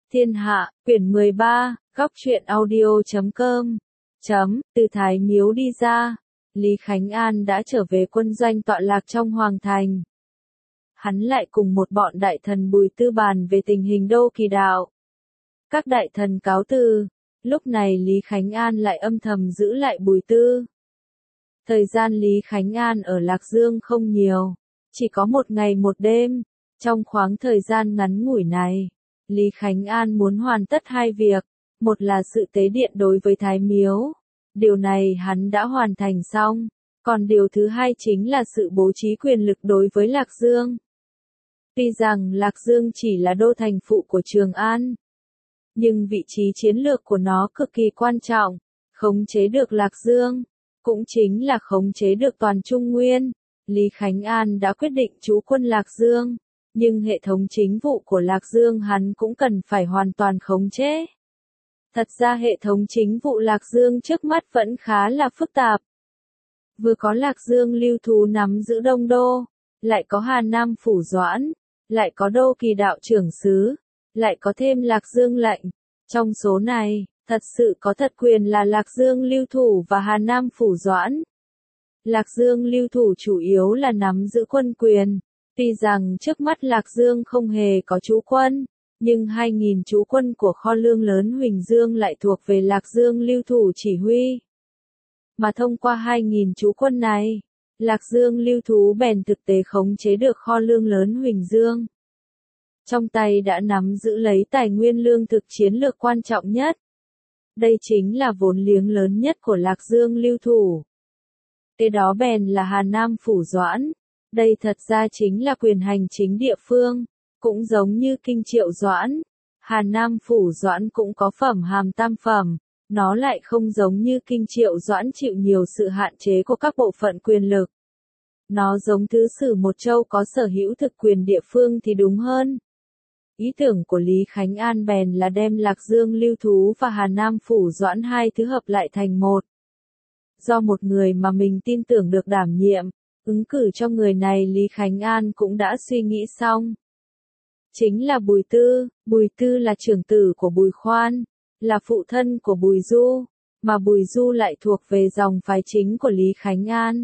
Thiên Hạ, quyển 13, góc truyện audio.com. Từ Thái Miếu đi ra, Lý Khánh An đã trở về quân doanh tọa lạc trong Hoàng Thành. Hắn lại cùng một bọn đại thần Bùi Tư bàn về tình hình Đô Kỳ Đạo. Các đại thần cáo từ, lúc này Lý Khánh An lại âm thầm giữ lại Bùi Tư. Thời gian Lý Khánh An ở Lạc Dương không nhiều, chỉ có một ngày một đêm. Trong khoảng thời gian ngắn ngủi này, Lý Khánh An muốn hoàn tất hai việc, một là sự tế điện đối với Thái Miếu, điều này hắn đã hoàn thành xong, còn điều thứ hai chính là sự bố trí quyền lực đối với Lạc Dương. Tuy rằng Lạc Dương chỉ là đô thành phụ của Trường An, nhưng vị trí chiến lược của nó cực kỳ quan trọng, khống chế được Lạc Dương, cũng chính là khống chế được toàn Trung Nguyên. Lý Khánh An đã quyết định trú quân Lạc Dương, nhưng hệ thống chính vụ của Lạc Dương hắn cũng cần phải hoàn toàn khống chế. Thật ra hệ thống chính vụ Lạc Dương trước mắt vẫn khá là phức tạp. Vừa có Lạc Dương Lưu Thú nắm giữ Đông Đô, lại có Hà Nam Phủ Doãn, lại có Đô Kỳ Đạo trưởng xứ, lại có thêm Lạc Dương lệnh. Trong số này, thật sự có thật quyền là Lạc Dương Lưu Thủ và Hà Nam Phủ Doãn. Lạc Dương Lưu Thủ chủ yếu là nắm giữ quân quyền. Tuy rằng trước mắt Lạc Dương không hề có trú quân, nhưng 2.000 trú quân của kho lương lớn Huỳnh Dương lại thuộc về Lạc Dương Lưu Thủ chỉ huy. Mà thông qua 2.000 trú quân này, Lạc Dương Lưu Thú bèn thực tế khống chế được kho lương lớn Huỳnh Dương. Trong tay đã nắm giữ lấy tài nguyên lương thực chiến lược quan trọng nhất. Đây chính là vốn liếng lớn nhất của Lạc Dương Lưu Thủ. Kế đó bèn là Hà Nam Phủ Doãn. Đây thật ra chính là quyền hành chính địa phương, cũng giống như Kinh Triệu Doãn. Hà Nam Phủ Doãn cũng có phẩm hàm tam phẩm, nó lại không giống như Kinh Triệu Doãn chịu nhiều sự hạn chế của các bộ phận quyền lực. Nó giống thứ sử một châu có sở hữu thực quyền địa phương thì đúng hơn. Ý tưởng của Lý Khánh An bèn là đem Lạc Dương Lưu Thú và Hà Nam Phủ Doãn hai thứ hợp lại thành một. Do một người mà mình tin tưởng được đảm nhiệm, ứng cử cho người này Lý Khánh An cũng đã suy nghĩ xong. Chính là Bùi Tư. Bùi Tư là trưởng tử của Bùi Khoan, là phụ thân của Bùi Du, mà Bùi Du lại thuộc về dòng phái chính của Lý Khánh An.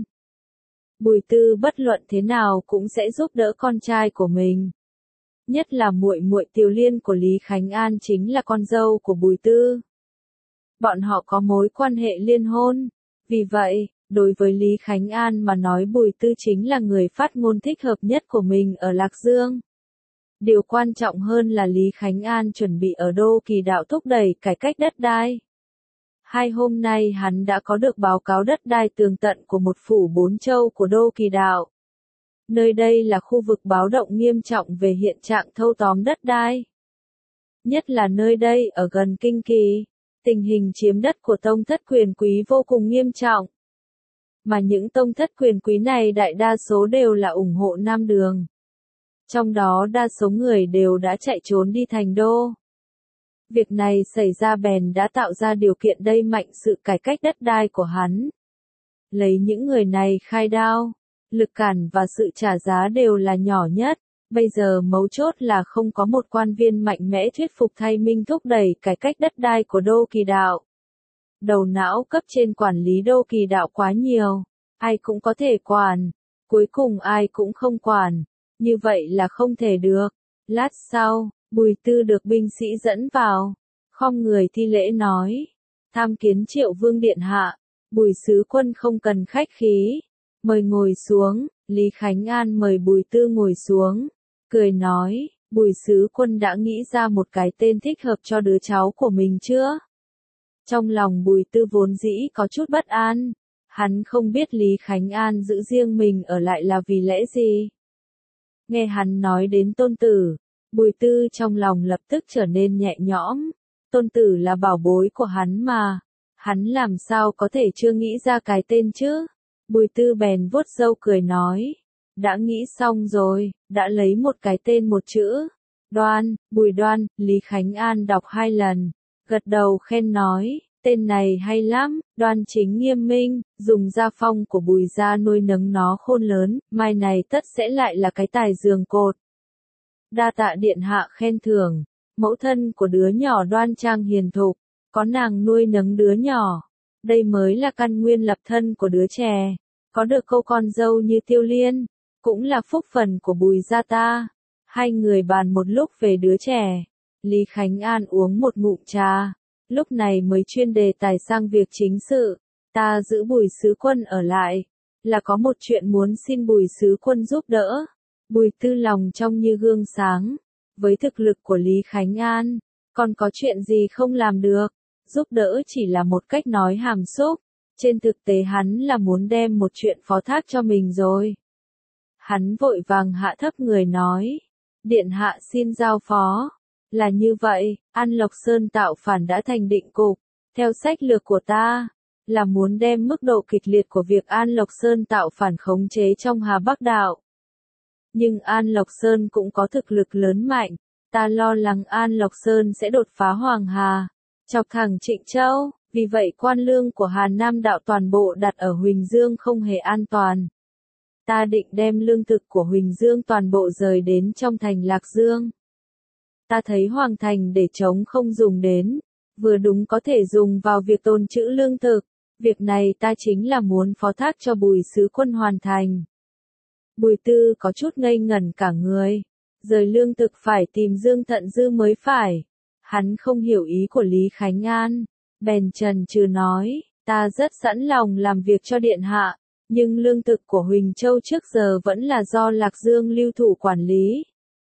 Bùi Tư bất luận thế nào cũng sẽ giúp đỡ con trai của mình. Nhất là muội muội Tiều Liên của Lý Khánh An chính là con dâu của Bùi Tư. Bọn họ có mối quan hệ liên hôn, vì vậy, đối với Lý Khánh An mà nói Bùi Tư chính là người phát ngôn thích hợp nhất của mình ở Lạc Dương. Điều quan trọng hơn là Lý Khánh An chuẩn bị ở Đô Kỳ Đạo thúc đẩy cải cách đất đai. Hai hôm nay hắn đã có được báo cáo đất đai tường tận của một phủ 4 châu của Đô Kỳ Đạo. Nơi đây là khu vực báo động nghiêm trọng về hiện trạng thâu tóm đất đai. Nhất là nơi đây ở gần Kinh Kỳ, tình hình chiếm đất của tông thất quyền quý vô cùng nghiêm trọng. Mà những tông thất quyền quý này đại đa số đều là ủng hộ Nam Đường. Trong đó đa số người đều đã chạy trốn đi thành đô. Việc này xảy ra bèn đã tạo ra điều kiện đẩy mạnh sự cải cách đất đai của hắn. Lấy những người này khai đao, lực cản và sự trả giá đều là nhỏ nhất. Bây giờ mấu chốt là không có một quan viên mạnh mẽ thuyết phục thay Minh thúc đẩy cải cách đất đai của Đô Kỳ Đạo. Đầu não cấp trên quản lý Đô Kỳ Đạo quá nhiều, ai cũng có thể quản, cuối cùng ai cũng không quản, như vậy là không thể được. Lát sau, Bùi Tư được binh sĩ dẫn vào, khom người thi lễ nói, tham kiến Triệu Vương điện hạ. Bùi sứ quân không cần khách khí, mời ngồi xuống. Lý Khánh An mời Bùi Tư ngồi xuống, cười nói, Bùi sứ quân đã nghĩ ra một cái tên thích hợp cho đứa cháu của mình chưa? Trong lòng Bùi Tư vốn dĩ có chút bất an, hắn không biết Lý Khánh An giữ riêng mình ở lại là vì lẽ gì. Nghe hắn nói đến tôn tử, Bùi Tư trong lòng lập tức trở nên nhẹ nhõm, tôn tử là bảo bối của hắn mà, hắn làm sao có thể chưa nghĩ ra cái tên chứ? Bùi Tư bèn vuốt râu cười nói, đã nghĩ xong rồi, đã lấy một cái tên một chữ, Đoan, Bùi Đoan. Lý Khánh An đọc 2 lần, gật đầu khen nói, tên này hay lắm, đoan chính nghiêm minh, dùng gia phong của Bùi gia nuôi nấng nó khôn lớn, mai này tất sẽ lại là cái tài giường cột. Đa tạ điện hạ khen thưởng. Mẫu thân của đứa nhỏ đoan trang hiền thục, có nàng nuôi nấng đứa nhỏ. Đây mới là căn nguyên lập thân của đứa trẻ. Có được cô con dâu như Tiêu Liên, cũng là phúc phần của Bùi gia ta. Hai người bàn một lúc về đứa trẻ. Lý Khánh An uống một ngụm trà, lúc này mới chuyên đề tài sang việc chính sự. Ta giữ Bùi sứ quân ở lại, là có một chuyện muốn xin Bùi sứ quân giúp đỡ. Bùi Tư lòng trong như gương sáng. Với thực lực của Lý Khánh An, còn có chuyện gì không làm được? Giúp đỡ chỉ là một cách nói hàm xúc. Trên thực tế hắn là muốn đem một chuyện phó thác cho mình rồi. Hắn vội vàng hạ thấp người nói. Điện hạ xin giao phó. Là như vậy, An Lộc Sơn tạo phản đã thành định cục. Theo sách lược của ta, là muốn đem mức độ kịch liệt của việc An Lộc Sơn tạo phản khống chế trong Hà Bắc Đạo. Nhưng An Lộc Sơn cũng có thực lực lớn mạnh. Ta lo lắng An Lộc Sơn sẽ đột phá Hoàng Hà, chọc thẳng Trịnh Châu. Vì vậy quan lương của Hà Nam Đạo toàn bộ đặt ở Huỳnh Dương không hề an toàn. Ta định đem lương thực của Huỳnh Dương toàn bộ rời đến trong thành Lạc Dương. Ta thấy Hoàng Thành để trống không dùng đến, vừa đúng có thể dùng vào việc tồn trữ lương thực. Việc này ta chính là muốn phó thác cho Bùi sứ quân hoàn thành. Bùi Tư có chút ngây ngẩn cả người. Rời lương thực phải tìm Dương Thận Dư mới phải. Hắn không hiểu ý của Lý Khánh An. Bèn chần chừ nói, ta rất sẵn lòng làm việc cho điện hạ, nhưng lương thực của Huỳnh Châu trước giờ vẫn là do Lạc Dương lưu thủ quản lý.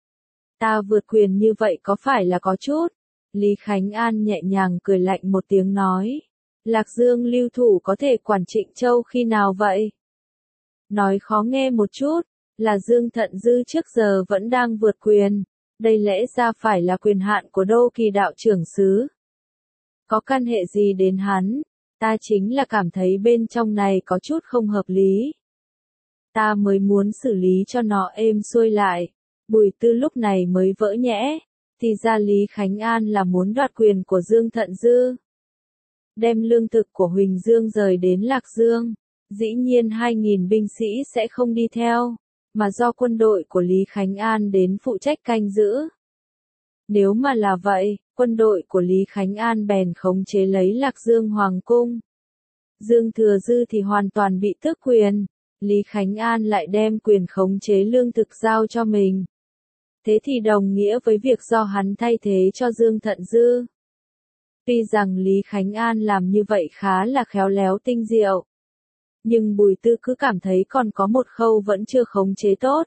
Ta vượt quyền như vậy có phải là có chút? Lý Khánh An nhẹ nhàng cười lạnh một tiếng nói, Lạc Dương lưu thủ có thể quản Trịnh Châu khi nào vậy? Nói khó nghe một chút, là Dương Thận Dư trước giờ vẫn đang vượt quyền, đây lẽ ra phải là quyền hạn của Đô Kỳ Đạo trưởng xứ. Có căn hệ gì đến hắn? Ta chính là cảm thấy bên trong này có chút không hợp lý. Ta mới muốn xử lý cho nó êm xuôi lại. Bùi Tư lúc này mới vỡ nhẽ. Thì ra Lý Khánh An là muốn đoạt quyền của Dương Thận Dư. Đem lương thực của Huỳnh Dương rời đến Lạc Dương. Dĩ nhiên 2.000 binh sĩ sẽ không đi theo, mà do quân đội của Lý Khánh An đến phụ trách canh giữ. Nếu mà là vậy, quân đội của Lý Khánh An bèn khống chế lấy Lạc Dương Hoàng Cung. Dương Thừa Dư thì hoàn toàn bị tước quyền, Lý Khánh An lại đem quyền khống chế lương thực giao cho mình. Thế thì đồng nghĩa với việc do hắn thay thế cho Dương Thận Dư. Tuy rằng Lý Khánh An làm như vậy khá là khéo léo tinh diệu, nhưng Bùi Tư cứ cảm thấy còn có một khâu vẫn chưa khống chế tốt.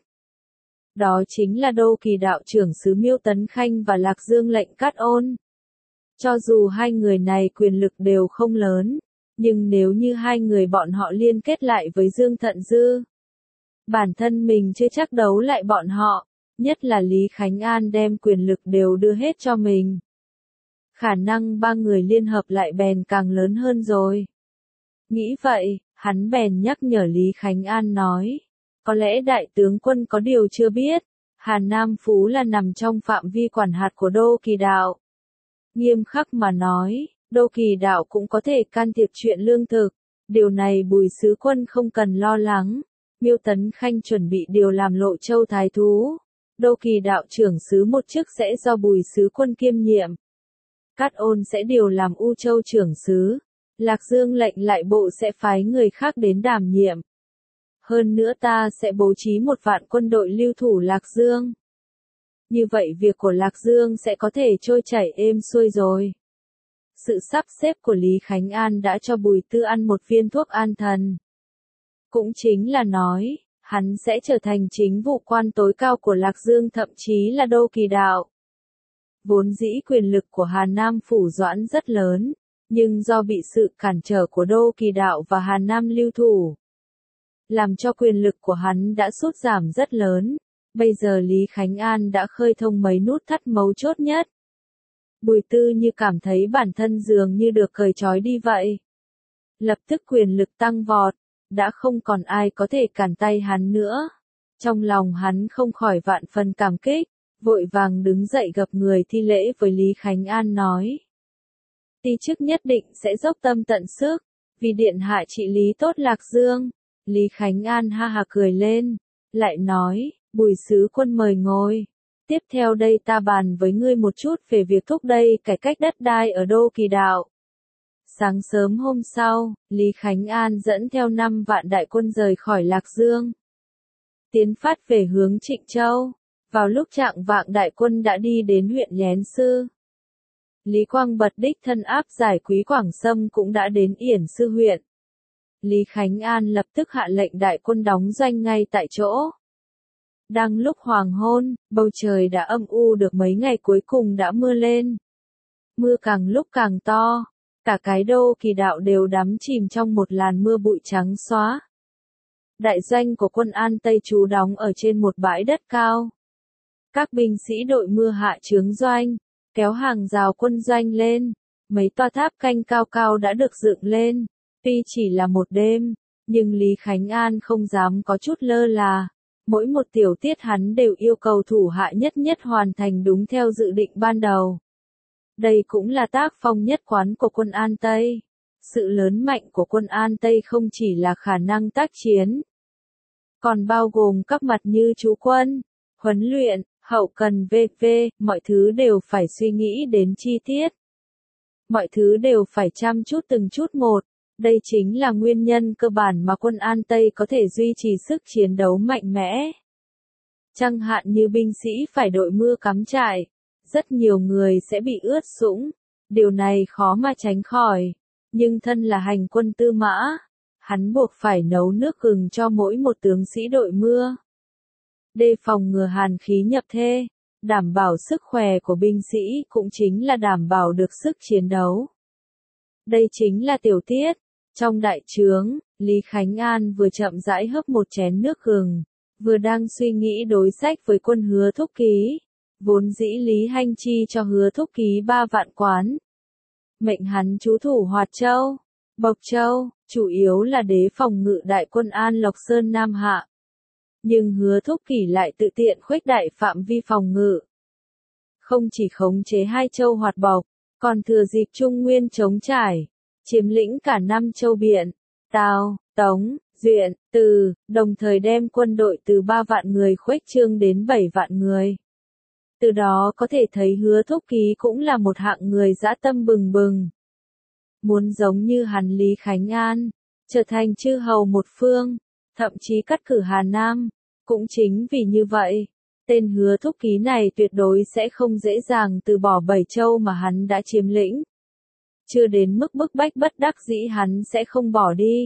Đó chính là Đô Kỳ Đạo trưởng xứ Miêu Tấn Khanh và Lạc Dương lệnh Cát Ôn. Cho dù hai người này quyền lực đều không lớn, nhưng nếu như hai người bọn họ liên kết lại với Dương Thận Dư, bản thân mình chưa chắc đấu lại bọn họ, nhất là Lý Khánh An đem quyền lực đều đưa hết cho mình. Khả năng ba người liên hợp lại bèn càng lớn hơn rồi. Nghĩ vậy, hắn bèn nhắc nhở Lý Khánh An nói, có lẽ đại tướng quân có điều chưa biết, Hà Nam Phú là nằm trong phạm vi quản hạt của Đô Kỳ Đạo. Nghiêm khắc mà nói, Đô Kỳ Đạo cũng có thể can thiệp chuyện lương thực, điều này Bùi sứ quân không cần lo lắng. Miêu Tấn Khanh chuẩn bị điều làm Lộ Châu thái thú, Đô Kỳ Đạo trưởng xứ một chức sẽ do Bùi sứ quân kiêm nhiệm. Cát Ôn sẽ điều làm U Châu trưởng xứ, Lạc Dương lệnh lại bộ sẽ phái người khác đến đảm nhiệm. Hơn nữa ta sẽ bố trí 1.000 quân đội lưu thủ Lạc Dương. Như vậy việc của Lạc Dương sẽ có thể trôi chảy êm xuôi rồi. Sự sắp xếp của Lý Khánh An đã cho Bùi Tư ăn một viên thuốc an thần. Cũng chính là nói, hắn sẽ trở thành chính vụ quan tối cao của Lạc Dương, thậm chí là Đô Kỳ Đạo. Vốn dĩ quyền lực của Hà Nam Phủ Doãn rất lớn, nhưng do bị sự cản trở của Đô Kỳ Đạo và Hà Nam lưu thủ, làm cho quyền lực của hắn đã sút giảm rất lớn. Bây giờ Lý Khánh An đã khơi thông mấy nút thắt mấu chốt nhất. Bùi Tư như cảm thấy bản thân dường như được cởi trói đi vậy. Lập tức quyền lực tăng vọt, đã không còn ai có thể cản tay hắn nữa. Trong lòng hắn không khỏi vạn phần cảm kích, vội vàng đứng dậy gặp người thi lễ với Lý Khánh An nói. Ti chức nhất định sẽ dốc tâm tận sức, vì điện hạ trị lý tốt Lạc Dương. Lý Khánh An ha ha cười lên, lại nói, Bùi sứ quân mời ngồi. Tiếp theo đây ta bàn với ngươi một chút về việc thúc đẩy cải cách đất đai ở Đô Kỳ Đạo. Sáng sớm hôm sau, Lý Khánh An dẫn theo 5 vạn đại quân rời khỏi Lạc Dương, tiến phát về hướng Trịnh Châu. Vào lúc chạng vạng đại quân đã đi đến huyện Lén Sư. Lý Quang Bật đích thân áp giải Quý Quảng Sâm cũng đã đến Yển Sư huyện. Lý Khánh An lập tức hạ lệnh đại quân đóng doanh ngay tại chỗ. Đang lúc hoàng hôn, bầu trời đã âm u được mấy ngày cuối cùng đã mưa lên. Mưa càng lúc càng to, cả cái Đô Kỳ Đạo đều đắm chìm trong một làn mưa bụi trắng xóa. Đại doanh của quân An Tây trú đóng ở trên một bãi đất cao. Các binh sĩ đội mưa hạ trướng doanh, kéo hàng rào quân doanh lên. Mấy tòa tháp canh cao cao đã được dựng lên. Tuy chỉ là một đêm, nhưng Lý Khánh An không dám có chút lơ là. Mỗi một tiểu tiết hắn đều yêu cầu thủ hạ nhất nhất hoàn thành đúng theo dự định ban đầu. Đây cũng là tác phong nhất quán của quân An Tây. Sự lớn mạnh của quân An Tây không chỉ là khả năng tác chiến, còn bao gồm các mặt như trú quân, huấn luyện, hậu cần v.v. Mọi thứ đều phải suy nghĩ đến chi tiết. Mọi thứ đều phải chăm chút từng chút một. Đây chính là nguyên nhân cơ bản mà quân An Tây có thể duy trì sức chiến đấu mạnh mẽ. Chẳng hạn như binh sĩ phải đội mưa cắm trại, rất nhiều người sẽ bị ướt sũng, điều này khó mà tránh khỏi. Nhưng thân là hành quân tư mã, hắn buộc phải nấu nước gừng cho mỗi một tướng sĩ đội mưa. Đề phòng ngừa hàn khí nhập thê, đảm bảo sức khỏe của binh sĩ cũng chính là đảm bảo được sức chiến đấu. Đây chính là tiểu tiết. Trong đại trướng, Lý Khánh An vừa chậm rãi hớp một chén nước gừng, vừa đang suy nghĩ đối sách với quân Hứa Thúc Ký. Vốn dĩ Lý Hanh chi cho Hứa Thúc Ký 3 vạn quán. Mệnh hắn trú thủ Hoạt Châu, Bộc Châu, chủ yếu là đế phòng ngự đại quân An Lộc Sơn Nam Hạ. Nhưng Hứa Thúc Kỷ lại tự tiện khuếch đại phạm vi phòng ngự. Không chỉ khống chế 2 châu Hoạt Bộc, còn thừa dịp Trung Nguyên chống trải, chiếm lĩnh cả 5 châu Biện, Tào, Tống, Duyện, Từ, đồng thời đem quân đội từ 3 vạn người khuếch trương đến 7 vạn người. Từ đó có thể thấy Hứa Thúc Ký cũng là một hạng người dã tâm bừng bừng. Muốn giống như hắn Lý Khánh An, trở thành chư hầu một phương, thậm chí cắt cử Hà Nam. Cũng chính vì như vậy, tên Hứa Thúc Ký này tuyệt đối sẽ không dễ dàng từ bỏ 7 châu mà hắn đã chiếm lĩnh. Chưa đến mức bức bách bất đắc dĩ hắn sẽ không bỏ đi.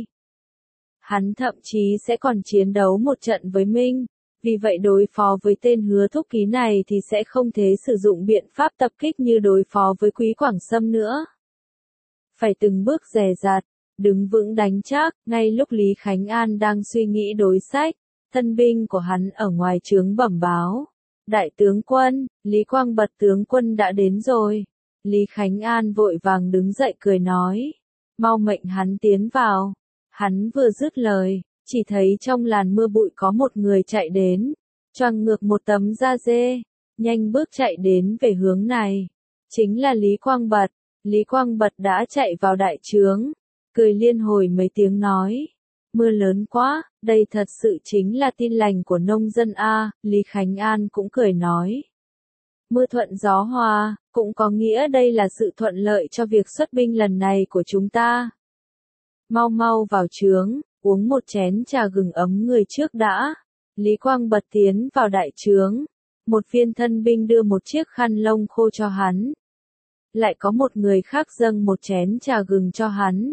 Hắn thậm chí sẽ còn chiến đấu một trận với Minh. Vì vậy đối phó với tên Hứa Thúc Ký này thì sẽ không thể sử dụng biện pháp tập kích như đối phó với Quý Quảng Sâm nữa. Phải từng bước dè dặt, đứng vững đánh chắc. Ngay lúc Lý Khánh An đang suy nghĩ đối sách, thân binh của hắn ở ngoài trướng bẩm báo. Đại tướng quân, Lý Quang Bật tướng quân đã đến rồi. Lý Khánh An vội vàng đứng dậy cười nói. Mau mệnh hắn tiến vào. Hắn vừa dứt lời, chỉ thấy trong làn mưa bụi có một người chạy đến, choàng ngược một tấm da dê, nhanh bước chạy đến về hướng này. Chính là Lý Quang Bật. Lý Quang Bật đã chạy vào đại trướng, cười liên hồi mấy tiếng nói. Mưa lớn quá, đây thật sự chính là tin lành của nông dân a. Lý Khánh An cũng cười nói. Mưa thuận gió hòa, cũng có nghĩa đây là sự thuận lợi cho việc xuất binh lần này của chúng ta. Mau mau vào trướng, uống một chén trà gừng ấm người trước đã. Lý Quang Bật tiến vào đại trướng. Một viên thân binh đưa một chiếc khăn lông khô cho hắn. Lại có một người khác dâng một chén trà gừng cho hắn.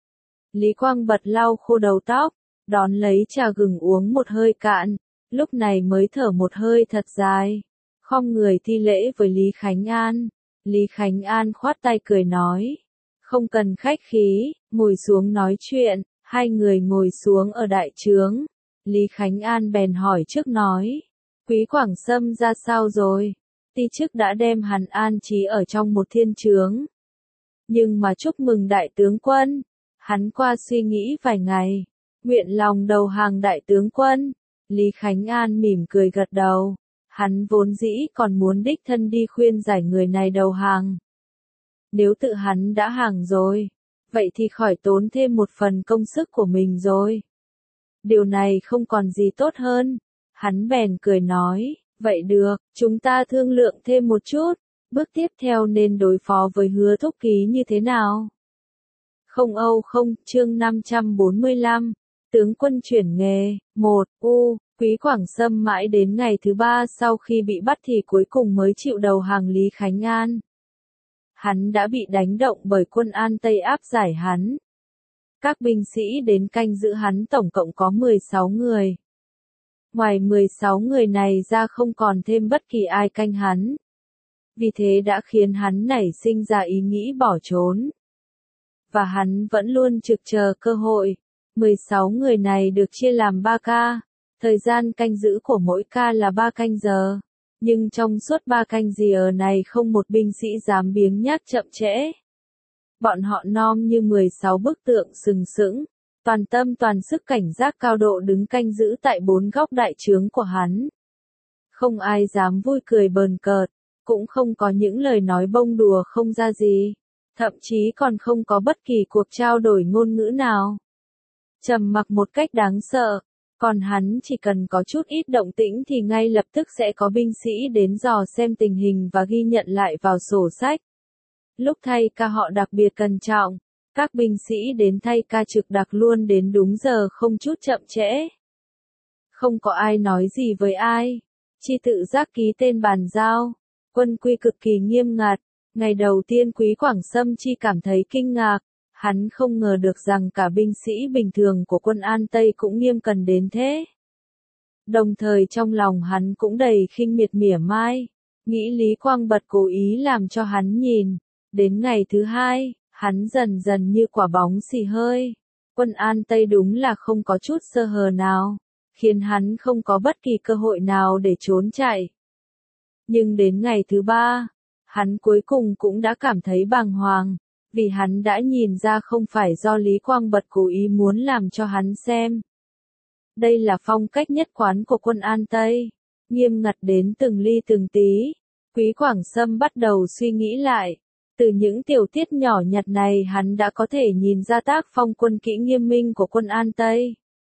Lý Quang Bật lau khô đầu tóc, đón lấy trà gừng uống một hơi cạn, lúc này mới thở một hơi thật dài. Khom người thi lễ với Lý Khánh An. Lý Khánh An khoát tay cười nói. Không cần khách khí, ngồi xuống nói chuyện. Hai người ngồi xuống ở đại trướng. Lý Khánh An bèn hỏi trước nói. Quý Quảng Sâm ra sao rồi? Ti chức đã đem hắn an trí ở trong một thiên trướng. Nhưng mà chúc mừng đại tướng quân. Hắn qua suy nghĩ vài ngày. Nguyện lòng đầu hàng đại tướng quân. Lý Khánh An mỉm cười gật đầu. Hắn vốn dĩ còn muốn đích thân đi khuyên giải người này đầu hàng. Nếu tự hắn đã hàng rồi, vậy thì khỏi tốn thêm một phần công sức của mình rồi. Điều này không còn gì tốt hơn. Hắn bèn cười nói, Vậy được, chúng ta thương lượng thêm một chút. Bước tiếp theo nên đối phó với Hứa Thúc Ký như thế nào? Không Âu không, chương 545. Tướng quân chuyển nghề. 1. Quý Quảng Sâm mãi đến ngày thứ 3 sau khi bị bắt thì cuối cùng mới chịu đầu hàng Lý Khánh An. Hắn đã bị đánh động bởi quân An Tây áp giải hắn. Các binh sĩ đến canh giữ hắn tổng cộng có 16 người. Ngoài 16 người này ra không còn thêm bất kỳ ai canh hắn. Vì thế đã khiến hắn nảy sinh ra ý nghĩ bỏ trốn. Và hắn vẫn luôn trực chờ cơ hội. 16 người này được chia làm 3 ca. Thời gian canh giữ của mỗi ca là 3 canh giờ. Nhưng trong suốt 3 canh giờ này không một binh sĩ dám biếng nhác chậm trễ. Bọn họ nom như 16 bức tượng sừng sững, toàn tâm toàn sức cảnh giác cao độ đứng canh giữ tại 4 góc đại trướng của hắn. Không ai dám vui cười bờn cợt, cũng không có những lời nói bông đùa không ra gì, thậm chí còn không có bất kỳ cuộc trao đổi ngôn ngữ nào. Trầm mặc một cách đáng sợ, còn hắn chỉ cần có chút ít động tĩnh thì ngay lập tức sẽ có binh sĩ đến dò xem tình hình và ghi nhận lại vào sổ sách. Lúc thay ca họ đặc biệt cẩn trọng, các binh sĩ đến thay ca trực đặc luôn đến đúng giờ không chút chậm trễ. Không có ai nói gì với ai, chỉ tự giác ký tên bàn giao, quân quy cực kỳ nghiêm ngặt. Ngày đầu tiên Quý Quảng Sâm chỉ cảm thấy kinh ngạc, hắn không ngờ được rằng cả binh sĩ bình thường của quân An Tây cũng nghiêm cẩn đến thế. Đồng thời trong lòng hắn cũng đầy khinh miệt mỉa mai, nghĩ Lý Quang Bật cố ý làm cho hắn nhìn. Đến ngày thứ 2, hắn dần dần như quả bóng xì hơi. Quân An Tây đúng là không có chút sơ hở nào, khiến hắn không có bất kỳ cơ hội nào để trốn chạy. Nhưng đến ngày thứ 3, hắn cuối cùng cũng đã cảm thấy bàng hoàng, vì hắn đã nhìn ra không phải do Lý Quang Bật cố ý muốn làm cho hắn xem. Đây là phong cách nhất quán của quân An Tây, nghiêm ngặt đến từng ly từng tí. Quý Quảng Sâm bắt đầu suy nghĩ lại. Từ những tiểu tiết nhỏ nhặt này hắn đã có thể nhìn ra tác phong quân kỹ nghiêm minh của quân An Tây.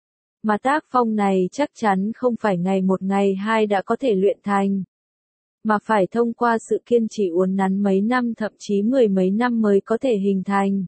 Mà tác phong này chắc chắn không phải ngày một ngày hai đã có thể luyện thành. Mà phải thông qua sự kiên trì uốn nắn mấy năm thậm chí 10 mấy năm mới có thể hình thành.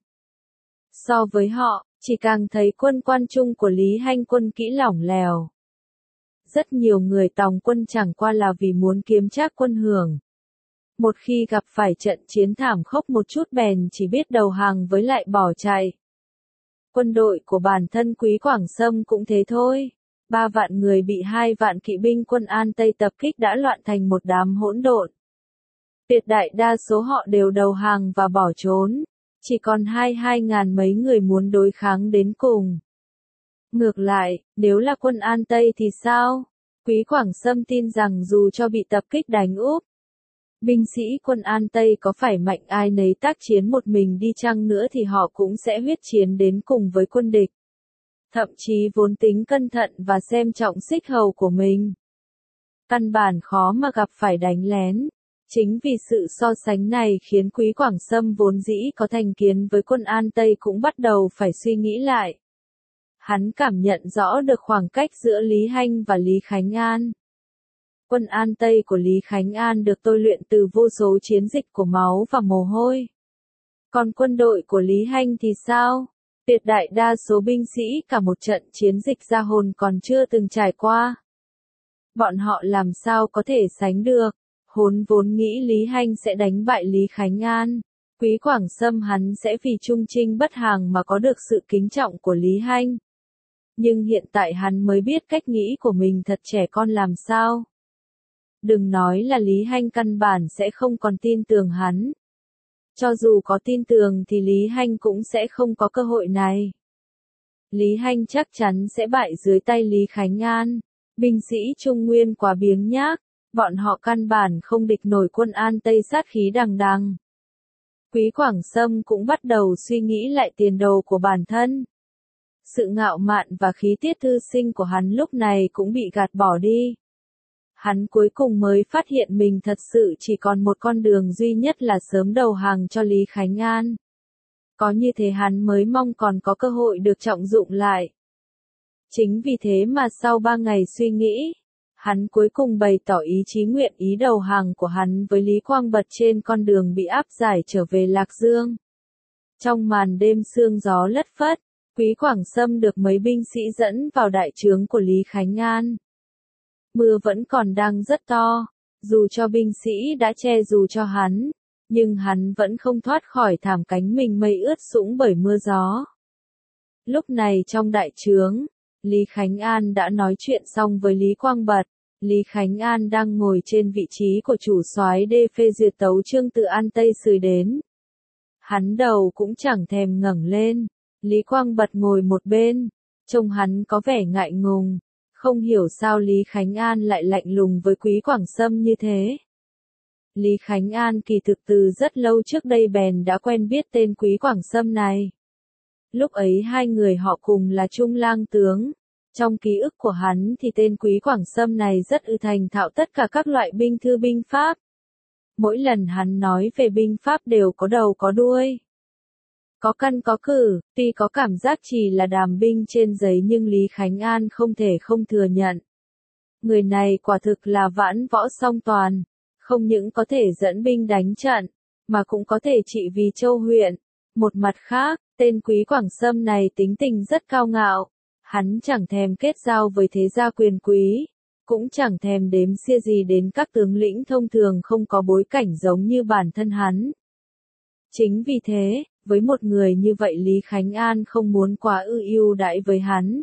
So với họ, chỉ càng thấy quân quan trung của Lý Hanh quân kỹ lỏng lẻo. Rất nhiều người tòng quân chẳng qua là vì muốn kiếm trác quân hưởng. Một khi gặp phải trận chiến thảm khốc một chút bèn chỉ biết đầu hàng với lại bỏ chạy. Quân đội của bản thân Quý Quảng Sâm cũng thế thôi. 3 vạn người bị 2 vạn kỵ binh quân An Tây tập kích đã loạn thành một đám hỗn độn. Tuyệt đại đa số họ đều đầu hàng và bỏ trốn. Chỉ còn 2.000 mấy người muốn đối kháng đến cùng. Ngược lại, nếu là quân An Tây thì sao? Quý Quảng Sâm tin rằng dù cho bị tập kích đánh úp, binh sĩ quân An Tây có phải mạnh ai nấy tác chiến một mình đi chăng nữa thì họ cũng sẽ huyết chiến đến cùng với quân địch. Thậm chí vốn tính cẩn thận và xem trọng xích hầu của mình. Căn bản khó mà gặp phải đánh lén. Chính vì sự so sánh này khiến Quý Quảng Sâm vốn dĩ có thành kiến với quân An Tây cũng bắt đầu phải suy nghĩ lại. Hắn cảm nhận rõ được khoảng cách giữa Lý Hanh và Lý Khánh An. Quân An Tây của Lý Khánh An được tôi luyện từ vô số chiến dịch của máu và mồ hôi. Còn quân đội của Lý Hanh thì sao? Tuyệt đại đa số binh sĩ cả một trận chiến dịch ra hồn còn chưa từng trải qua. Bọn họ làm sao có thể sánh được? Vốn nghĩ Lý Hanh sẽ đánh bại Lý Khánh An. Quý Quảng Sâm hắn sẽ vì trung trinh bất hàng mà có được sự kính trọng của Lý Hanh. Nhưng hiện tại hắn mới biết cách nghĩ của mình thật trẻ con làm sao. Đừng nói là Lý Hanh căn bản sẽ không còn tin tưởng hắn. Cho dù có tin tưởng thì Lý Hanh cũng sẽ không có cơ hội này. Lý Hanh chắc chắn sẽ bại dưới tay Lý Khánh An. Binh sĩ Trung Nguyên quá biếng nhác, bọn họ căn bản không địch nổi quân An Tây sát khí đằng đằng. Quý Quảng Sâm cũng bắt đầu suy nghĩ lại tiền đồ của bản thân. Sự ngạo mạn và khí tiết thư sinh của hắn lúc này cũng bị gạt bỏ đi. Hắn cuối cùng mới phát hiện mình thật sự chỉ còn một con đường duy nhất là sớm đầu hàng cho Lý Khánh An. Có như thế hắn mới mong còn có cơ hội được trọng dụng lại. Chính vì thế mà sau 3 ngày suy nghĩ, Hắn cuối cùng bày tỏ ý chí nguyện ý đầu hàng của hắn với Lý Quang Bật trên con đường bị áp giải trở về Lạc Dương. Trong màn đêm sương gió lất phất, Quý Quảng Sâm được mấy binh sĩ dẫn vào đại trướng của Lý Khánh An. Mưa vẫn còn đang rất to, dù cho binh sĩ đã che dù cho hắn, nhưng hắn vẫn không thoát khỏi thảm cánh mình mây ướt sũng bởi mưa gió. Lúc này trong đại trướng, Lý Khánh An đã nói chuyện xong với Lý Quang Bật. Lý Khánh An đang ngồi trên vị trí của chủ soái đê phê duyệt tấu chương từ An Tây Sười đến. Hắn đầu cũng chẳng thèm ngẩng lên, Lý Quang Bật ngồi một bên, trông hắn có vẻ ngại ngùng, không hiểu sao Lý Khánh An lại lạnh lùng với Quý Quảng Sâm như thế. Lý Khánh An kỳ thực từ rất lâu trước đây bèn đã quen biết tên Quý Quảng Sâm này. Lúc ấy hai người họ cùng là trung lang tướng. Trong ký ức của hắn thì tên Quý Quảng Sâm này rất thành thạo tất cả các loại binh thư binh pháp. Mỗi lần hắn nói về binh pháp đều có đầu có đuôi. Có căn có cử, tuy có cảm giác chỉ là đàm binh trên giấy nhưng Lý Khánh An không thể không thừa nhận. Người này quả thực là vãn võ song toàn, không những có thể dẫn binh đánh trận, mà cũng có thể trị vì châu huyện. Một mặt khác, tên Quý Quảng Sâm này tính tình rất cao ngạo. Hắn chẳng thèm kết giao với thế gia quyền quý, cũng chẳng thèm đếm xia gì đến các tướng lĩnh thông thường không có bối cảnh giống như bản thân hắn. Chính vì thế, với một người như vậy Lý Khánh An không muốn quá ưu đãi với hắn.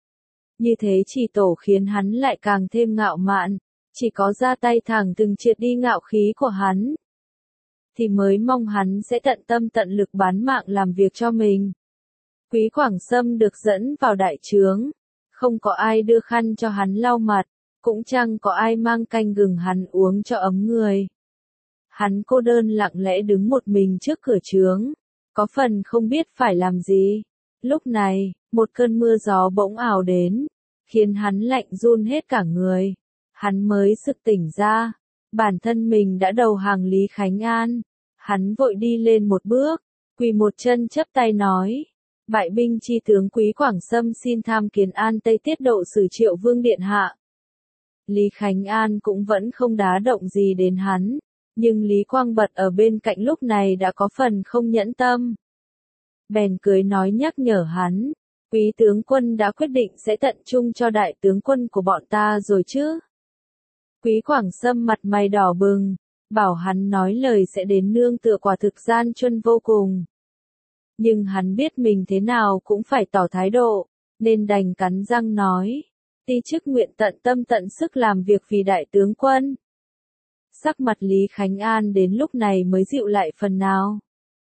Như thế chỉ tổ khiến hắn lại càng thêm ngạo mạn, chỉ có ra tay thẳng từng triệt đi ngạo khí của hắn, thì mới mong hắn sẽ tận tâm tận lực bán mạng làm việc cho mình. Quý Quảng Sâm được dẫn vào đại trướng, không có ai đưa khăn cho hắn lau mặt, cũng chẳng có ai mang canh gừng hắn uống cho ấm người. Hắn cô đơn lặng lẽ đứng một mình trước cửa trướng, có phần không biết phải làm gì. Lúc này, một cơn mưa gió bỗng ào đến, khiến hắn lạnh run hết cả người. Hắn mới sực tỉnh ra, bản thân mình đã đầu hàng Lý Khánh An. Hắn vội đi lên một bước, quỳ một chân chắp tay nói. Bại binh chi tướng Quý Quảng Sâm xin tham kiến An Tây tiết độ sử Triệu Vương điện hạ. Lý Khánh An cũng vẫn không đá động gì đến hắn, nhưng Lý Quang Bật ở bên cạnh lúc này đã có phần không nhẫn tâm. Bèn cười nói nhắc nhở hắn, Quý tướng quân đã quyết định sẽ tận trung cho đại tướng quân của bọn ta rồi chứ. Quý Quảng Sâm mặt mày đỏ bừng, bảo hắn nói lời sẽ đến nương tựa quả thực gian truân vô cùng. Nhưng hắn biết mình thế nào cũng phải tỏ thái độ, nên đành cắn răng nói, ti chức nguyện tận tâm tận sức làm việc vì đại tướng quân. Sắc mặt Lý Khánh An đến lúc này mới dịu lại phần nào.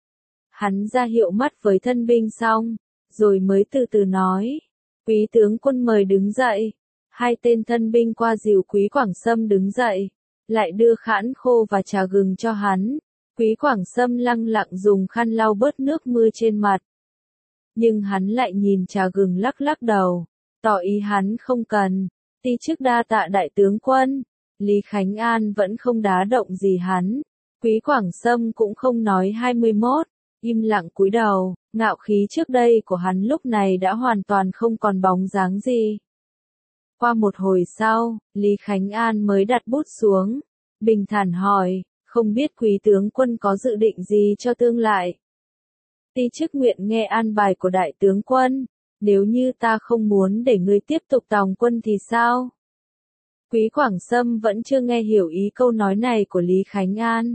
Hắn ra hiệu mắt với thân binh xong, rồi mới từ từ nói, Quý tướng quân mời đứng dậy. Hai tên thân binh qua dìu Quý Quảng Sâm đứng dậy, lại đưa khăn khô và trà gừng cho hắn. Quý Quảng Sâm lăng lặng dùng khăn lau bớt nước mưa trên mặt. Nhưng hắn lại nhìn trà gừng lắc lắc đầu, tỏ ý hắn không cần, ti chức đa tạ đại tướng quân. Lý Khánh An vẫn không đá động gì hắn. Quý Quảng Sâm cũng không nói 21, im lặng cúi đầu, ngạo khí trước đây của hắn lúc này đã hoàn toàn không còn bóng dáng gì. Qua một hồi sau, Lý Khánh An mới đặt bút xuống, bình thản hỏi, không biết quý tướng quân có dự định gì cho tương lai. Ti chức nguyện nghe an bài của đại tướng quân, nếu như ta không muốn để ngươi tiếp tục tòng quân thì sao? Quý Quảng Sâm vẫn chưa nghe hiểu ý câu nói này của Lý Khánh An.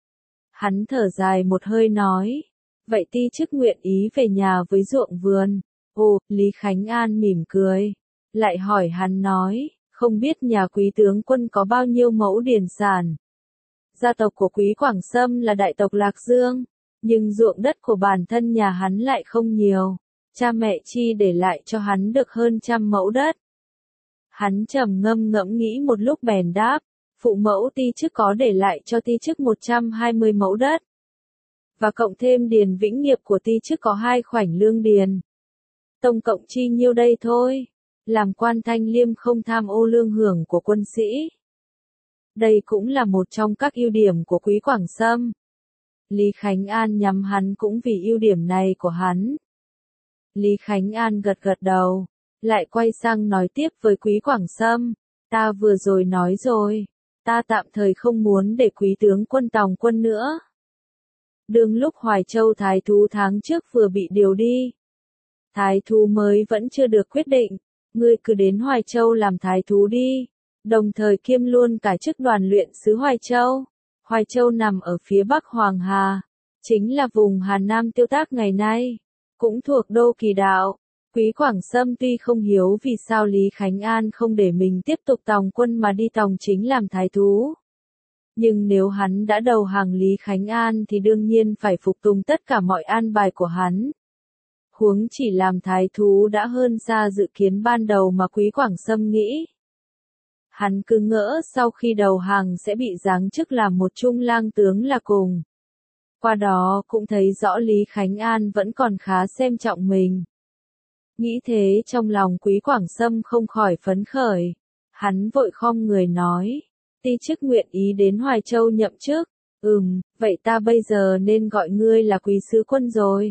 Hắn thở dài một hơi nói, vậy ti chức nguyện ý về nhà với ruộng vườn. Ồ, Lý Khánh An mỉm cười, lại hỏi hắn nói, không biết nhà quý tướng quân có bao nhiêu mẫu điền sản. Gia tộc của Quý Quảng Sâm là đại tộc Lạc Dương, nhưng ruộng đất của bản thân nhà hắn lại không nhiều, cha mẹ chi để lại cho hắn được hơn 100 mẫu đất. Hắn trầm ngâm ngẫm nghĩ một lúc bèn đáp, phụ mẫu ti chức có để lại cho ti chức 120 mẫu đất. Và cộng thêm điền vĩnh nghiệp của ti chức có 2 khoảnh lương điền. Tổng cộng chi nhiêu đây thôi, làm quan Thanh Liêm không tham ô lương hưởng của quân sĩ. Đây cũng là một trong các ưu điểm của Quý Quảng Sâm. Lý Khánh An nhắm hắn cũng vì ưu điểm này của hắn. Lý Khánh An gật gật đầu, lại quay sang nói tiếp với Quý Quảng Sâm, Ta vừa rồi nói rồi, ta tạm thời không muốn để quý tướng quân tòng quân nữa. Đương lúc Hoài Châu thái thú tháng trước vừa bị điều đi. Thái thú mới vẫn chưa được quyết định, ngươi cứ đến Hoài Châu làm thái thú đi, đồng thời kiêm luôn cả chức đoàn luyện sứ Hoài Châu. Hoài Châu nằm ở phía bắc Hoàng Hà, chính là vùng Hà Nam Tiêu Tác ngày nay, cũng thuộc đô Kỳ Đạo. Quý Quảng Sâm tuy không hiểu vì sao Lý Khánh An không để mình tiếp tục tòng quân mà đi tòng chính làm thái thú. Nhưng nếu hắn đã đầu hàng Lý Khánh An thì đương nhiên phải phục tùng tất cả mọi an bài của hắn. Huống chỉ làm thái thú đã hơn xa dự kiến ban đầu mà Quý Quảng Sâm nghĩ. Hắn cứ ngỡ sau khi đầu hàng sẽ bị giáng chức làm một trung lang tướng là cùng. Qua đó cũng thấy rõ Lý Khánh An vẫn còn khá xem trọng mình. Nghĩ thế trong lòng Quý Quảng Sâm không khỏi phấn khởi. Hắn vội khom người nói, ti chức nguyện ý đến Hoài Châu nhậm chức. Vậy ta bây giờ nên gọi ngươi là quý sứ quân rồi.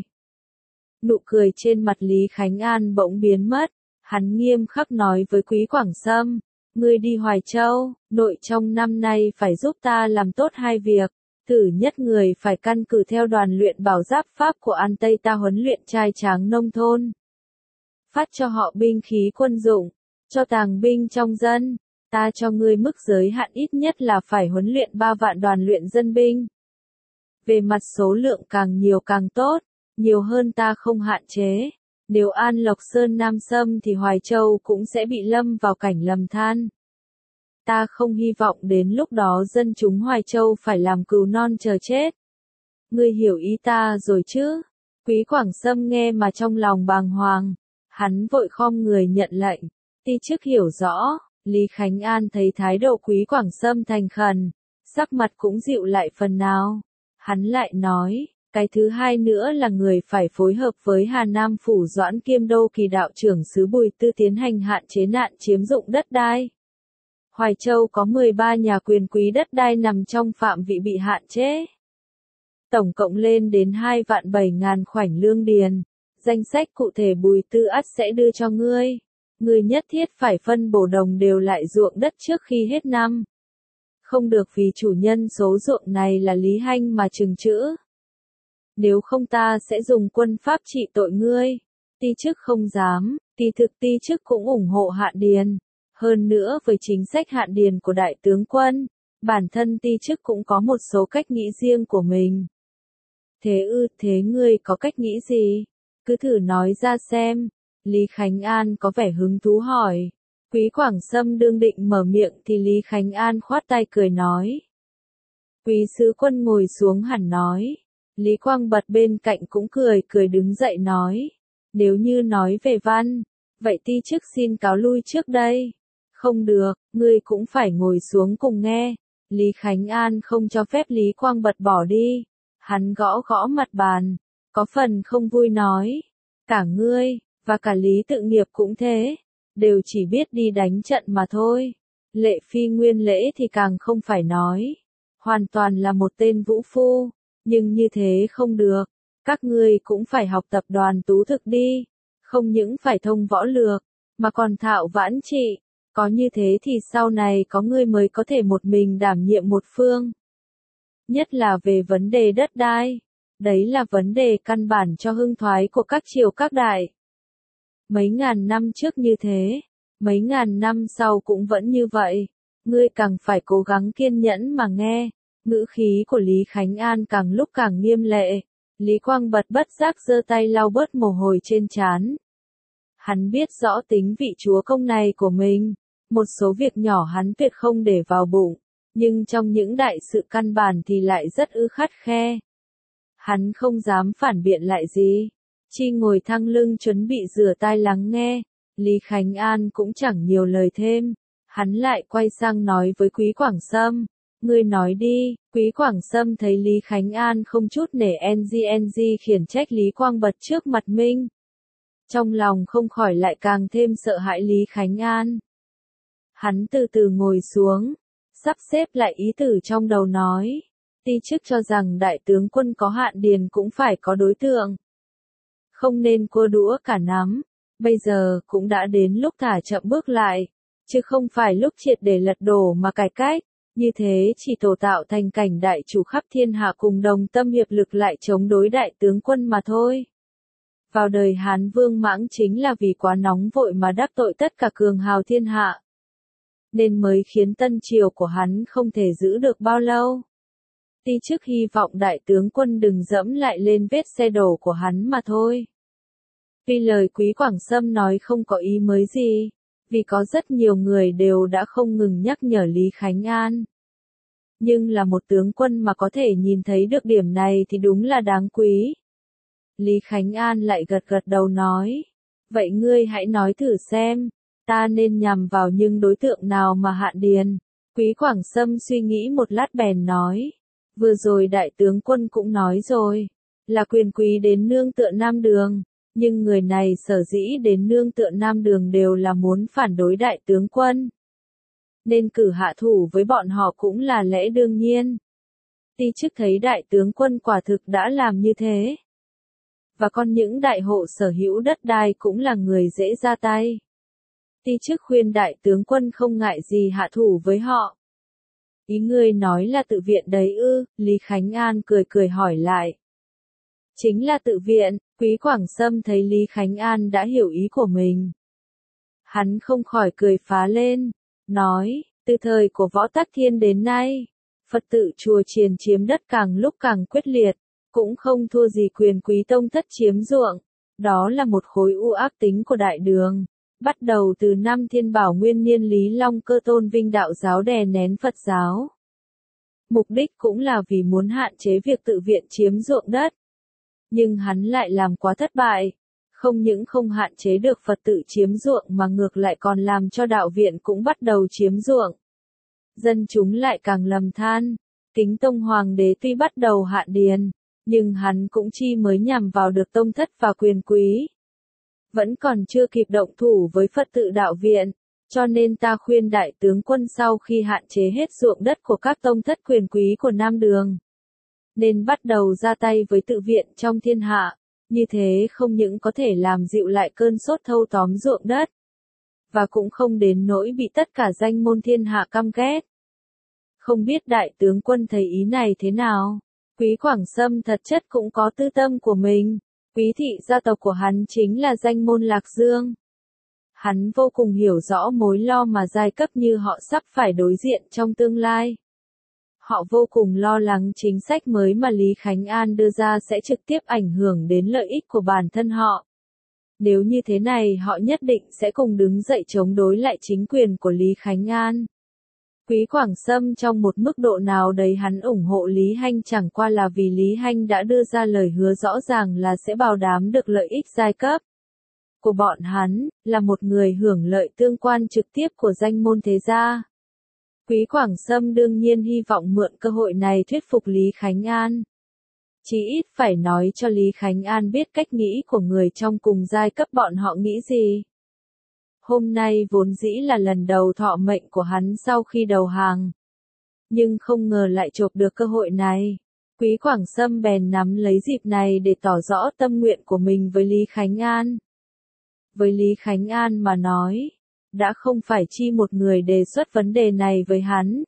Nụ cười trên mặt Lý Khánh An bỗng biến mất. Hắn nghiêm khắc nói với Quý Quảng Sâm, ngươi đi Hoài Châu, nội trong năm nay phải giúp ta làm tốt hai việc. Thứ nhất, người phải căn cứ theo đoàn luyện bảo giáp Pháp của An Tây ta huấn luyện trai tráng nông thôn. Phát cho họ binh khí quân dụng, cho tàng binh trong dân. Ta cho ngươi mức giới hạn ít nhất là phải huấn luyện 3 vạn đoàn luyện dân binh. Về mặt số lượng càng nhiều càng tốt, nhiều hơn ta không hạn chế. Nếu An Lộc Sơn Nam xâm thì Hoài Châu cũng sẽ bị lâm vào cảnh lầm than. Ta không hy vọng đến lúc đó dân chúng Hoài Châu phải làm cừu non chờ chết. Ngươi hiểu ý ta rồi chứ? Quý Quảng Sâm nghe mà trong lòng bàng hoàng. Hắn vội khom người nhận lệnh. Ti chức hiểu rõ. Lý Khánh An thấy thái độ Quý Quảng Sâm thành khẩn, sắc mặt cũng dịu lại phần nào. Hắn lại nói, cái thứ hai nữa là người phải phối hợp với Hà Nam Phủ Doãn kiêm đô Kỳ Đạo trưởng xứ Bùi Tư tiến hành hạn chế nạn chiếm dụng đất đai. Hoài Châu có 13 nhà quyền quý đất đai nằm trong phạm vị bị hạn chế. Tổng cộng lên đến 2.700.000 khoảnh lương điền. Danh sách cụ thể Bùi Tư ắt sẽ đưa cho ngươi. Ngươi nhất thiết phải phân bổ đồng đều lại ruộng đất trước khi hết năm. Không được vì chủ nhân số ruộng này là Lý Hanh mà trừng trữ. Nếu không ta sẽ dùng quân pháp trị tội ngươi. Ti chức không dám, kỳ thực ti chức cũng ủng hộ hạn điền. Hơn nữa với chính sách hạn điền của đại tướng quân, bản thân ti chức cũng có một số cách nghĩ riêng của mình. Thế ngươi có cách nghĩ gì? Cứ thử nói ra xem. Lý Khánh An có vẻ hứng thú hỏi. Quý Quảng Sâm đương định mở miệng thì Lý Khánh An khoát tay cười nói. Quý sứ quân ngồi xuống hẳn nói. Lý Quang Bật bên cạnh cũng cười đứng dậy nói. Nếu như nói về văn, vậy ti chức xin cáo lui trước đây. Không được, ngươi cũng phải ngồi xuống cùng nghe. Lý Khánh An không cho phép Lý Quang Bật bỏ đi. Hắn gõ gõ mặt bàn, có phần không vui nói. Cả ngươi, và cả Lý Tự Nghiệp cũng thế, đều chỉ biết đi đánh trận mà thôi. Lệ Phi Nguyên Lễ thì càng không phải nói. Hoàn toàn là một tên vũ phu, nhưng như thế không được. Các ngươi cũng phải học tập Đoàn Tú Thực đi. Không những phải thông võ lược, mà còn thạo vãn trị. Có như thế thì sau này có ngươi mới có thể một mình đảm nhiệm một phương. Nhất là về vấn đề đất đai. Đấy là vấn đề căn bản cho hưng thoái của các triều các đại. Mấy ngàn năm trước như thế, mấy ngàn năm sau cũng vẫn như vậy. Ngươi càng phải cố gắng kiên nhẫn mà nghe. Ngữ khí của Lý Khánh An càng lúc càng nghiêm lệ. Lý Quang Bật bất giác giơ tay lau bớt mồ hôi trên trán. Hắn biết rõ tính vị chúa công này của mình. Một số việc nhỏ hắn tuyệt không để vào bụng. Nhưng trong những đại sự căn bản thì lại rất khắt khe. Hắn không dám phản biện lại gì. Chi ngồi thăng lưng chuẩn bị rửa tai lắng nghe. Lý Khánh An cũng chẳng nhiều lời thêm. Hắn lại quay sang nói với Quý Quảng Sâm. Ngươi nói đi. Quý Quảng Sâm thấy Lý Khánh An không chút nể ng khiển trách Lý Quang Bật trước mặt mình. Trong lòng không khỏi lại càng thêm sợ hãi Lý Khánh An. Hắn từ từ ngồi xuống, sắp xếp lại ý tưởng trong đầu nói. Ti chức cho rằng đại tướng quân có hạn điền cũng phải có đối tượng. Không nên cua đũa cả nắm. Bây giờ cũng đã đến lúc thả chậm bước lại. chứ không phải lúc triệt để lật đổ mà cải cách, như thế chỉ tổ tạo thành cảnh đại chủ khắp thiên hạ cùng đồng tâm hiệp lực lại chống đối đại tướng quân mà thôi. Vào đời Hán Vương Mãng chính là vì quá nóng vội mà đắc tội tất cả cường hào thiên hạ, nên mới khiến tân triều của hắn không thể giữ được bao lâu. Ti chức hy vọng đại tướng quân đừng dẫm lại lên vết xe đổ của hắn mà thôi. Vì lời Quý Quảng Sâm nói không có ý mới gì, vì có rất nhiều người đều đã không ngừng nhắc nhở Lý Khánh An. Nhưng là một tướng quân mà có thể nhìn thấy được điểm này thì đúng là đáng quý. Lý Khánh An lại gật gật đầu nói, vậy ngươi hãy nói thử xem, ta nên nhằm vào những đối tượng nào mà hạn điền. Quý Quảng Sâm suy nghĩ một lát bèn nói, vừa rồi đại tướng quân cũng nói rồi, là quyền quý đến nương tựa Nam Đường, nhưng người này sở dĩ đến nương tựa Nam Đường đều là muốn phản đối đại tướng quân, nên cử hạ thủ với bọn họ cũng là lẽ đương nhiên. Ti chức thấy đại tướng quân quả thực đã làm như thế, và còn những đại hộ sở hữu đất đai cũng là người dễ ra tay. Ti chức khuyên đại tướng quân không ngại gì hạ thủ với họ. Ý ngươi nói là tự viện đấy ư? Lý Khánh An cười cười hỏi lại. Chính là tự viện. Quý Quảng Sâm thấy Lý Khánh An đã hiểu ý của mình, hắn không khỏi cười phá lên, nói, từ thời của Võ Tắc Thiên đến nay, Phật tự chùa chiền chiếm đất càng lúc càng quyết liệt, cũng không thua gì quyền quý tông thất chiếm ruộng, đó là một khối u ác tính của đại đường. Bắt đầu từ năm Thiên Bảo Nguyên Niên Lý Long Cơ tôn vinh đạo giáo đè nén Phật giáo. Mục đích cũng là vì muốn hạn chế việc tự viện chiếm ruộng đất. Nhưng hắn lại làm quá thất bại, không những không hạn chế được Phật tự chiếm ruộng mà ngược lại còn làm cho đạo viện cũng bắt đầu chiếm ruộng. Dân chúng lại càng lầm than, Kính Tông Hoàng đế tuy bắt đầu hạn điền, nhưng hắn cũng chi mới nhằm vào được tông thất và quyền quý. Vẫn còn chưa kịp động thủ với Phật tự đạo viện, cho nên ta khuyên đại tướng quân sau khi hạn chế hết ruộng đất của các tông thất quyền quý của Nam Đường, nên bắt đầu ra tay với tự viện trong thiên hạ, như thế không những có thể làm dịu lại cơn sốt thâu tóm ruộng đất, và cũng không đến nỗi bị tất cả danh môn thiên hạ căm ghét. Không biết đại tướng quân thấy ý này thế nào? Quý Quảng Sâm thật chất cũng có tư tâm của mình. Quý thị gia tộc của hắn chính là danh môn Lạc Dương. Hắn vô cùng hiểu rõ mối lo mà giai cấp như họ sắp phải đối diện trong tương lai. Họ vô cùng lo lắng chính sách mới mà Lý Khánh An đưa ra sẽ trực tiếp ảnh hưởng đến lợi ích của bản thân họ. Nếu như thế này họ nhất định sẽ cùng đứng dậy chống đối lại chính quyền của Lý Khánh An. Quý Quảng Sâm trong một mức độ nào đấy hắn ủng hộ Lý Hanh chẳng qua là vì Lý Hanh đã đưa ra lời hứa rõ ràng là sẽ bảo đảm được lợi ích giai cấp của bọn hắn, là một người hưởng lợi tương quan trực tiếp của danh môn thế gia. Quý Quảng Sâm đương nhiên hy vọng mượn cơ hội này thuyết phục Lý Khánh An. Chí ít phải nói cho Lý Khánh An biết cách nghĩ của người trong cùng giai cấp bọn họ nghĩ gì. Hôm nay vốn dĩ là lần đầu thọ mệnh của hắn sau khi đầu hàng. Nhưng không ngờ lại chộp được cơ hội này. Quý Quảng Sâm bèn nắm lấy dịp này để tỏ rõ tâm nguyện của mình với Lý Khánh An. Với Lý Khánh An mà nói, đã không phải chi một người đề xuất vấn đề này với hắn.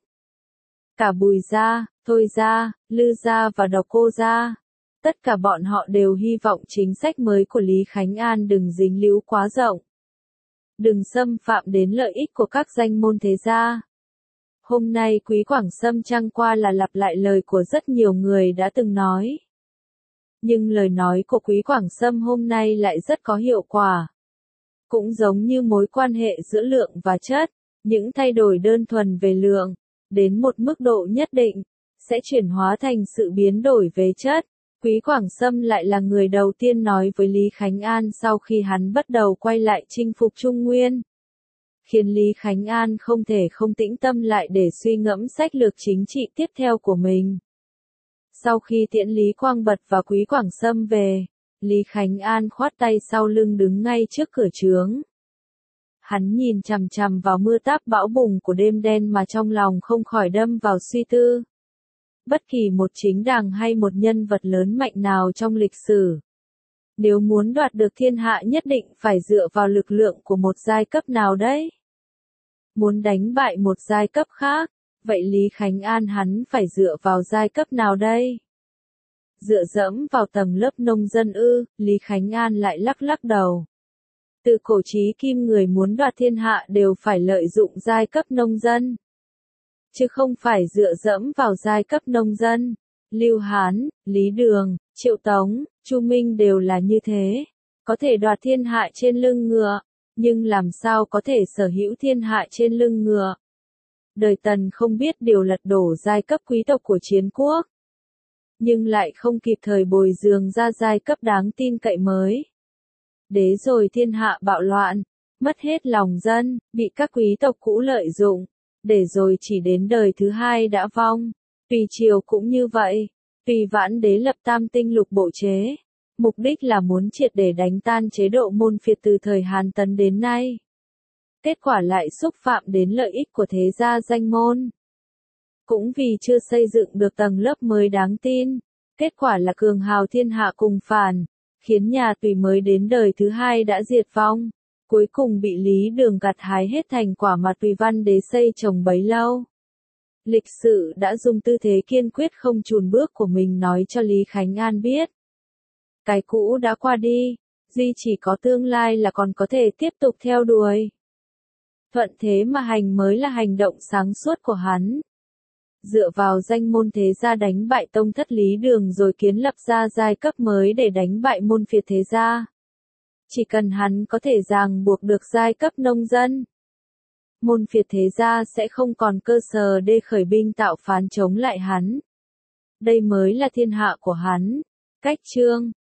Cả Bùi gia, Thôi gia, Lư gia và Độc Cô gia, tất cả bọn họ đều hy vọng chính sách mới của Lý Khánh An đừng dính líu quá rộng, đừng xâm phạm đến lợi ích của các danh môn thế gia. Hôm nay Quý Quảng Sâm chẳng qua là lặp lại lời của rất nhiều người đã từng nói. Nhưng lời nói của Quý Quảng Sâm hôm nay lại rất có hiệu quả. Cũng giống như mối quan hệ giữa lượng và chất, những thay đổi đơn thuần về lượng, đến một mức độ nhất định, sẽ chuyển hóa thành sự biến đổi về chất. Quý Quảng Sâm lại là người đầu tiên nói với Lý Khánh An sau khi hắn bắt đầu quay lại chinh phục Trung Nguyên, khiến Lý Khánh An không thể không tĩnh tâm lại để suy ngẫm sách lược chính trị tiếp theo của mình. Sau khi tiễn Lý Quang Bật và Quý Quảng Sâm về, Lý Khánh An khoát tay sau lưng đứng ngay trước cửa trướng. Hắn nhìn chằm chằm vào mưa táp bão bùng của đêm đen mà trong lòng không khỏi đâm vào suy tư. Bất kỳ một chính đảng hay một nhân vật lớn mạnh nào trong lịch sử, nếu muốn đoạt được thiên hạ nhất định phải dựa vào lực lượng của một giai cấp nào đấy. muốn đánh bại một giai cấp khác. Vậy Lý Khánh An hắn phải dựa vào giai cấp nào đây? Dựa dẫm vào tầng lớp nông dân ư? Lý Khánh An lại lắc lắc đầu. Từ cổ chí kim người muốn đoạt thiên hạ đều phải lợi dụng giai cấp nông dân, chứ không phải dựa dẫm vào giai cấp nông dân. Lưu Hán, Lý Đường, Triệu Tống, Chu Minh đều là như thế, có thể đoạt thiên hạ trên lưng ngựa, nhưng làm sao có thể sở hữu thiên hạ trên lưng ngựa? Đời Tần không biết điều lật đổ giai cấp quý tộc của chiến quốc, nhưng lại không kịp thời bồi dưỡng ra giai cấp đáng tin cậy mới. Đế rồi thiên hạ bạo loạn, mất hết lòng dân, bị các quý tộc cũ lợi dụng, để rồi chỉ đến đời thứ hai đã vong. Tùy Triều cũng như vậy, Tùy Vãn Đế lập tam tinh lục bộ chế, mục đích là muốn triệt để đánh tan chế độ môn phiệt từ thời Hán Tấn đến nay. Kết quả lại xúc phạm đến lợi ích của thế gia danh môn. Cũng vì chưa xây dựng được tầng lớp mới đáng tin, kết quả là cường hào thiên hạ cùng phản, khiến nhà Tùy mới đến đời thứ hai đã diệt vong, cuối cùng bị Lý Đường gặt hái hết thành quả mà Tùy Văn Đế xây trồng bấy lâu. Lịch sử đã dùng tư thế kiên quyết không chùn bước của mình nói cho Lý Khánh An biết. Cái cũ đã qua đi, duy chỉ có tương lai là còn có thể tiếp tục theo đuổi. Thuận thế mà hành mới là hành động sáng suốt của hắn. Dựa vào danh môn thế gia đánh bại tông thất Lý Đường rồi kiến lập ra giai cấp mới để đánh bại môn phiệt thế gia. Chỉ cần hắn có thể ràng buộc được giai cấp nông dân, môn phiệt thế gia sẽ không còn cơ sở để khởi binh tạo phản chống lại hắn. Đây mới là thiên hạ của hắn. Cách chương